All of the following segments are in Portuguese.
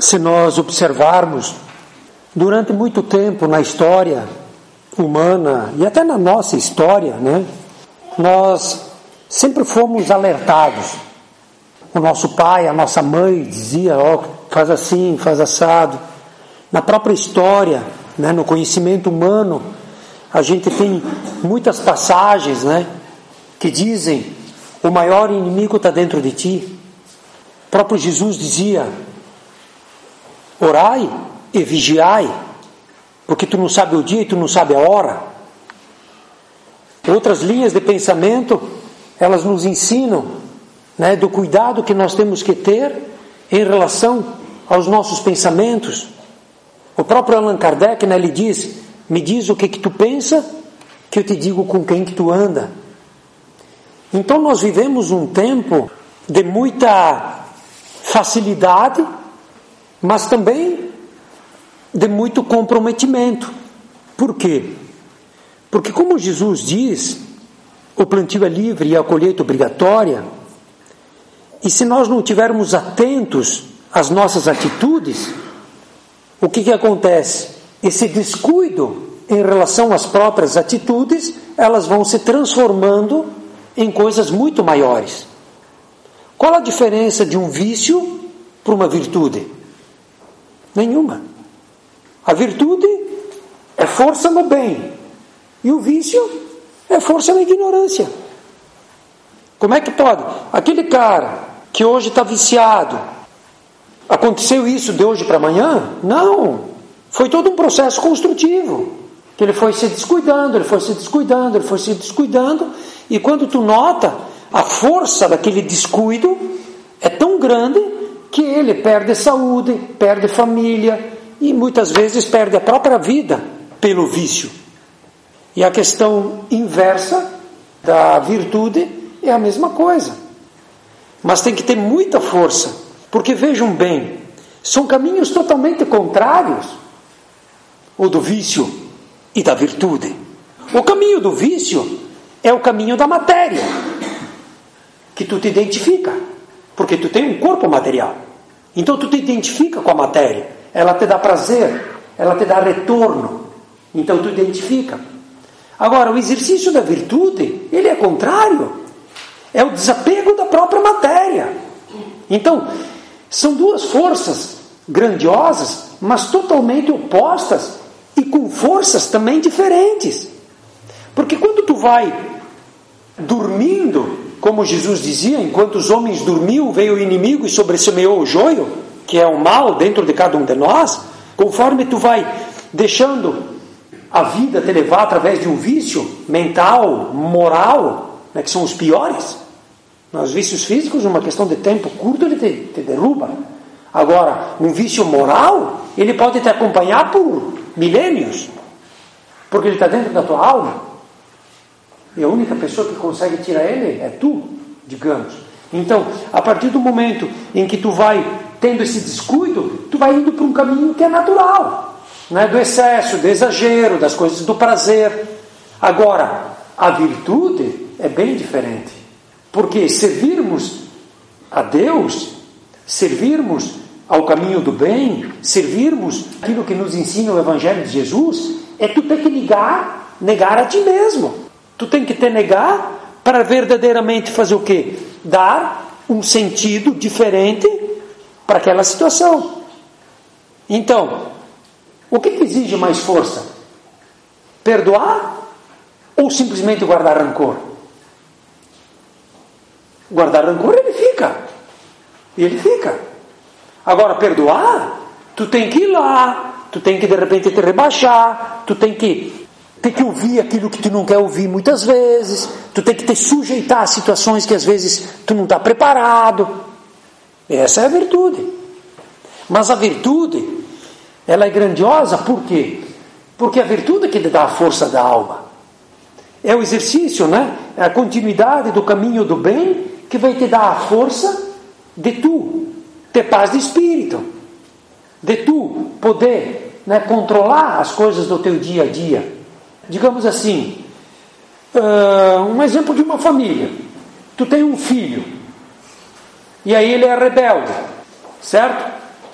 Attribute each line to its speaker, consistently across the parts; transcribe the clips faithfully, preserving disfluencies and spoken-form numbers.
Speaker 1: Se nós observarmos, durante muito tempo na história humana e até na nossa história, né, nós sempre fomos alertados. O nosso pai, a nossa mãe dizia, ó, faz assim, faz assado. Na própria história, né, no conhecimento humano, a gente tem muitas passagens, né, que dizem, o maior inimigo está dentro de ti. O próprio Jesus dizia, orai e vigiai, porque tu não sabe o dia e tu não sabe a hora. Outras linhas de pensamento, elas nos ensinam, né, do cuidado que nós temos que ter em relação aos nossos pensamentos. O próprio Allan Kardec, né, ele diz, me diz o que que tu pensa, que eu te digo com quem que tu anda. Então nós vivemos um tempo de muita facilidade, mas também de muito comprometimento. Por quê? Porque como Jesus diz, o plantio é livre e a colheita obrigatória, e se nós não estivermos atentos às nossas atitudes, o que que acontece? Esse descuido em relação às próprias atitudes, elas vão se transformando em coisas muito maiores. Qual a diferença de um vício para uma virtude? Nenhuma. A virtude é força no bem, e o vício é força na ignorância. Como é que pode? Aquele cara que hoje está viciado, aconteceu isso de hoje para amanhã? Não. Foi todo um processo construtivo, que ele foi se descuidando, ele foi se descuidando, ele foi se descuidando, e quando tu nota, a força daquele descuido é tão grande que ele perde saúde, perde família, e muitas vezes perde a própria vida pelo vício. E a questão inversa da virtude é a mesma coisa. Mas tem que ter muita força, porque vejam bem, são caminhos totalmente contrários, o do vício e da virtude. O caminho do vício é o caminho da matéria, que tu te identifica, porque tu tem um corpo material. Então tu te identifica com a matéria, ela te dá prazer, ela te dá retorno, então tu identifica. Agora, o exercício da virtude, ele é contrário, é o desapego da própria matéria. Então, são duas forças grandiosas, mas totalmente opostas e com forças também diferentes. Porque quando tu vai dormindo, como Jesus dizia, enquanto os homens dormiam, veio o inimigo e sobressemeou o joio, que é o mal dentro de cada um de nós, conforme tu vai deixando a vida te levar através de um vício mental, moral, né, que são os piores. Os vícios físicos, numa questão de tempo curto, ele te, te derruba. Agora, um vício moral, ele pode te acompanhar por milênios, porque ele está dentro da tua alma. E a única pessoa que consegue tirar ele é tu, digamos. Então, a partir do momento em que tu vai tendo esse descuido, tu vai indo para um caminho que é natural, né? Do excesso, do exagero, das coisas do prazer. Agora, a virtude é bem diferente, porque servirmos a Deus, servirmos ao caminho do bem, servirmos aquilo que nos ensina o Evangelho de Jesus, é tu ter que negar, negar a ti mesmo. Tu tem que te negar para verdadeiramente fazer o quê? Dar um sentido diferente para aquela situação. Então, o que, que exige mais força? Perdoar ou simplesmente guardar rancor? Guardar rancor, ele fica. Ele fica. Agora, perdoar, tu tem que ir lá, tu tem que de repente te rebaixar, tu tem que tem que ouvir aquilo que tu não quer ouvir muitas vezes, tu tem que te sujeitar a situações que às vezes tu não está preparado. Essa é a virtude. Mas a virtude, ela é grandiosa, por quê? Porque a virtude é que te dá a força da alma. É o exercício, né? É a continuidade do caminho do bem que vai te dar a força de tu ter paz de espírito, de tu poder, né, controlar as coisas do teu dia a dia. Digamos assim, uh, um exemplo de uma família. Tu tem um filho, e aí ele é rebelde, certo?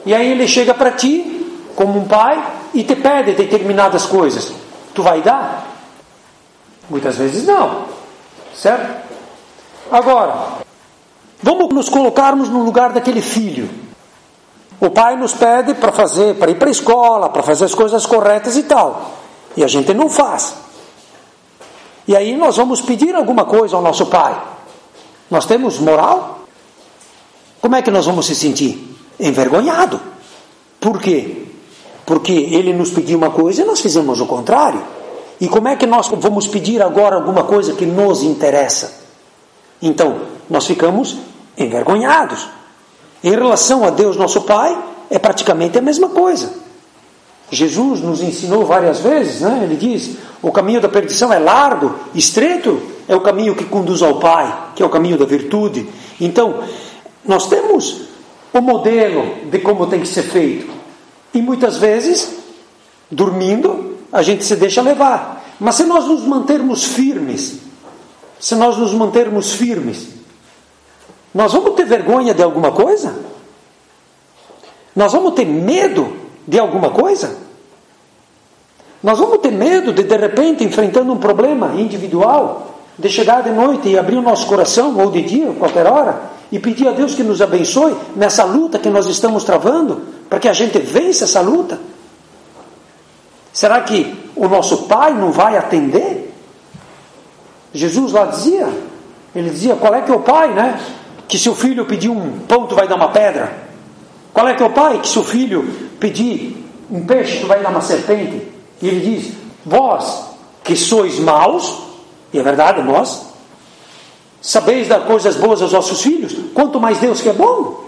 Speaker 1: E aí ele chega para ti, como um pai, e te pede determinadas coisas. Tu vai dar? Muitas vezes não. Certo? Agora, vamos nos colocarmos no lugar daquele filho. O pai nos pede para fazer, para ir para a escola, para fazer as coisas corretas e tal. E a gente não faz. E aí nós vamos pedir alguma coisa ao nosso pai. Nós temos moral? Como é que nós vamos se sentir? Envergonhado. Por quê? Porque ele nos pediu uma coisa e nós fizemos o contrário. E como é que nós vamos pedir agora alguma coisa que nos interessa? Então, nós ficamos envergonhados. Em relação a Deus, nosso Pai, é praticamente a mesma coisa. Jesus nos ensinou várias vezes, né? Ele diz, o caminho da perdição é largo, estreito é o caminho que conduz ao Pai, que é o caminho da virtude. Então, nós temos o modelo de como tem que ser feito. E muitas vezes, dormindo, a gente se deixa levar. Mas se nós nos mantermos firmes, se nós nos mantermos firmes, nós vamos ter vergonha de alguma coisa? Nós vamos ter medo de alguma coisa? Nós vamos ter medo de, de repente, enfrentando um problema individual, de chegar de noite e abrir o nosso coração, ou de dia, qualquer hora, e pedir a Deus que nos abençoe nessa luta que nós estamos travando, para que a gente vença essa luta? Será que o nosso Pai não vai atender? Jesus lá dizia, ele dizia, qual é que é o pai, né? Que se o filho pedir um pão, tu vai dar uma pedra. Qual é que é o pai? Que se o filho pedir um peixe, tu vai dar uma serpente. E ele diz, vós que sois maus, e é verdade, nós, sabeis dar coisas boas aos vossos filhos, quanto mais Deus que é bom.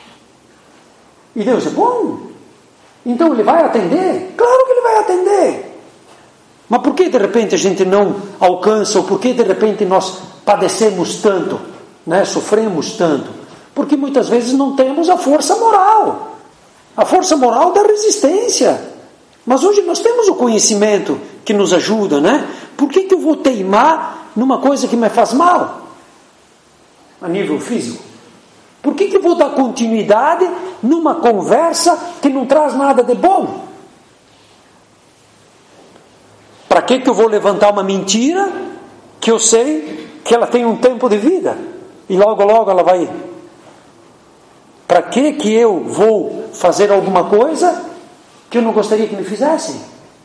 Speaker 1: E Deus é bom. Então ele vai atender? Claro que ele vai atender. Mas por que de repente a gente não alcança, ou por que de repente nós padecemos tanto, né? Sofremos tanto? Porque muitas vezes não temos a força moral, a força moral da resistência. Mas hoje nós temos o conhecimento que nos ajuda, né? Por que que eu vou teimar numa coisa que me faz mal? A nível físico. Por que que eu vou dar continuidade numa conversa que não traz nada de bom? Para que que eu vou levantar uma mentira que eu sei que ela tem um tempo de vida e logo logo ela vai? Para que que eu vou fazer alguma coisa que eu não gostaria que me fizessem?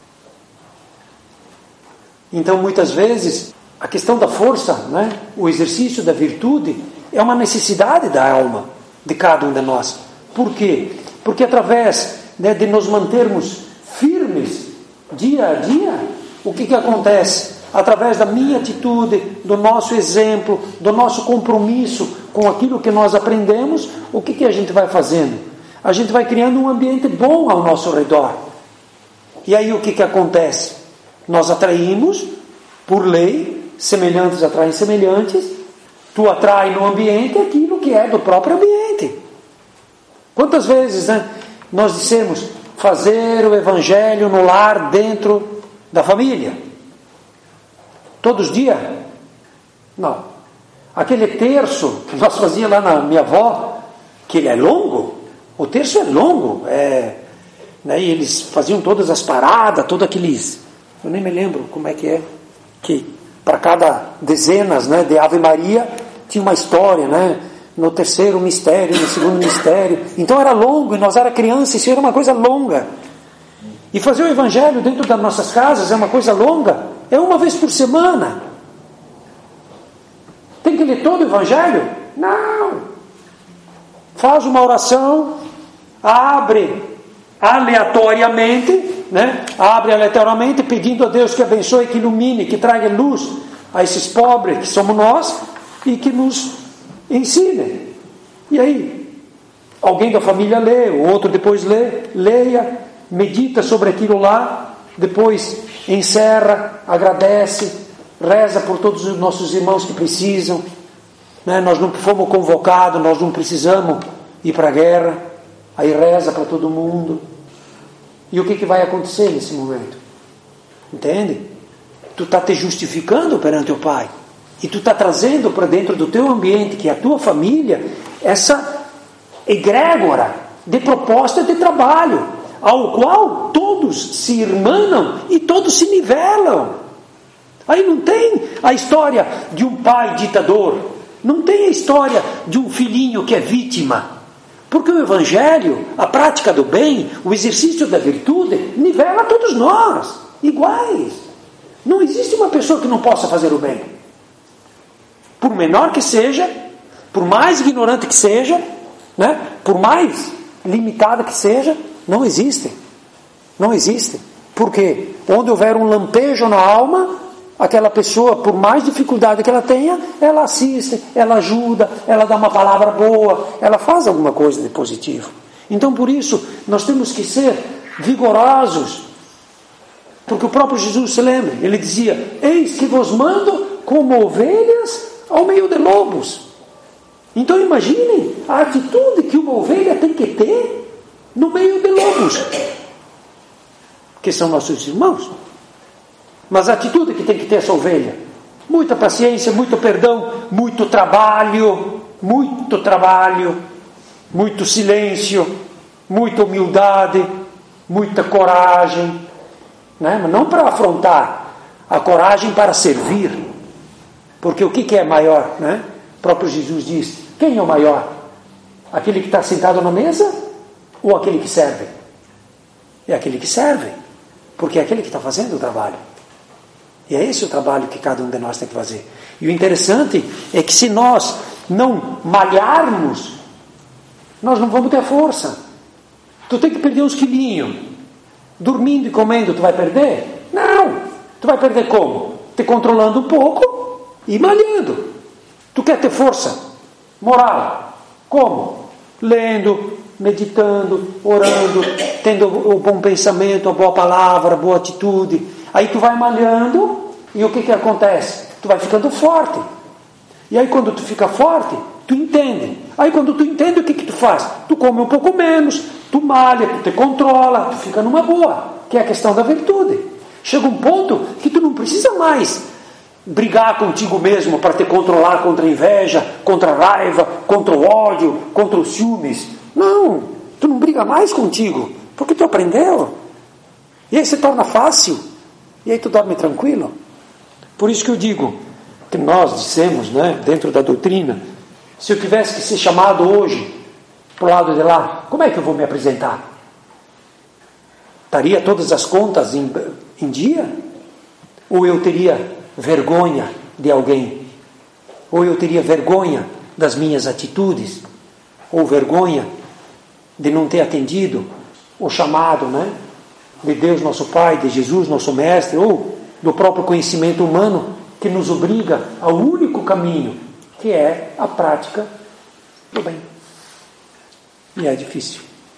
Speaker 1: Então muitas vezes a questão da força, né? O exercício da virtude é uma necessidade da alma de cada um de nós. Por quê? Porque através, né, de nos mantermos firmes dia a dia, o que que acontece? Através da minha atitude, do nosso exemplo, do nosso compromisso com aquilo que nós aprendemos, o que que a gente vai fazendo? A gente vai criando um ambiente bom ao nosso redor. E aí o que que acontece? Nós atraímos, por lei, semelhantes atraem semelhantes, tu atrai no ambiente aquilo que é do próprio ambiente. Quantas vezes, né, nós dissemos fazer o evangelho no lar dentro da família? Todos os dias? Não. Aquele terço que nós fazíamos lá na minha avó, que ele é longo, o terço é longo, é, né, e eles faziam todas as paradas, todos aqueles, eu nem me lembro como é que é, que para cada dezenas, né, de Ave Maria tinha uma história, né? No terceiro mistério, no segundo mistério. Então era longo, e nós era criança, isso era uma coisa longa. E fazer o evangelho dentro das nossas casas é uma coisa longa. É uma vez por semana. Tem que ler todo o evangelho? Não. Faz uma oração, abre aleatoriamente, né? Abre aleatoriamente, pedindo a Deus que abençoe, que ilumine, que traga luz a esses pobres que somos nós e que nos ensine. E aí, alguém da família lê, o outro depois lê, leia, medita sobre aquilo lá, depois encerra, agradece, reza por todos os nossos irmãos que precisam, né? Nós não fomos convocados, nós não precisamos ir para a guerra, aí reza para todo mundo. E o que, que vai acontecer nesse momento? Entende? Tu está te justificando perante o Pai, e tu está trazendo para dentro do teu ambiente, que é a tua família, essa egrégora de proposta de trabalho, ao qual todos se irmanam e todos se nivelam. Aí não tem a história de um pai ditador, não tem a história de um filhinho que é vítima, porque o Evangelho, a prática do bem, o exercício da virtude, nivela todos nós, iguais. Não existe uma pessoa que não possa fazer o bem, por menor que seja, por mais ignorante que seja, né? Por mais limitada que seja, não existe. Não existe. Por quê? Onde houver um lampejo na alma, aquela pessoa, por mais dificuldade que ela tenha, ela assiste, ela ajuda, ela dá uma palavra boa, ela faz alguma coisa de positivo. Então, por isso, nós temos que ser vigorosos, porque o próprio Jesus se lembra, ele dizia: eis que vos mando como ovelhas ao meio de lobos. Então imaginem a atitude que uma ovelha tem que ter no meio de lobos, que são nossos irmãos. Mas a atitude que tem que ter essa ovelha: muita paciência, muito perdão, muito trabalho, muito trabalho, muito silêncio, muita humildade, muita coragem, né? Mas não para afrontar, a coragem para servir. Porque o que, que é maior, né? O próprio Jesus diz: quem é o maior? Aquele que está sentado na mesa ou aquele que serve? É aquele que serve, porque é aquele que está fazendo o trabalho. E é esse o trabalho que cada um de nós tem que fazer. E o interessante é que se nós não malharmos, nós não vamos ter força. Tu tem que perder uns quilinhos. Dormindo e comendo, tu vai perder? Não! Tu vai perder como? Te controlando um pouco e malhando. Tu quer ter força moral? Como? Lendo, meditando, orando, tendo o bom pensamento, a boa palavra, a boa atitude. Aí tu vai malhando e o que que acontece? Tu vai ficando forte. E aí quando tu fica forte, tu entende. Aí quando tu entende, o que que tu faz? Tu come um pouco menos, tu malha, tu te controla, tu fica numa boa, que é a questão da virtude. Chega um ponto que tu não precisa mais brigar contigo mesmo para te controlar contra a inveja, contra a raiva, contra o ódio, contra os ciúmes. Não, tu não briga mais contigo, porque tu aprendeu. E aí se torna fácil. E aí tu dorme tranquilo. Por isso que eu digo, que nós dissemos, né, dentro da doutrina, se eu tivesse que ser chamado hoje para o lado de lá, como é que eu vou me apresentar? Estaria todas as contas em, em dia? Ou eu teria vergonha de alguém? Ou eu teria vergonha das minhas atitudes? Ou vergonha de não ter atendido o chamado, né, de Deus nosso Pai, de Jesus nosso Mestre, ou do próprio conhecimento humano que nos obriga ao único caminho, que é a prática do bem. E é difícil.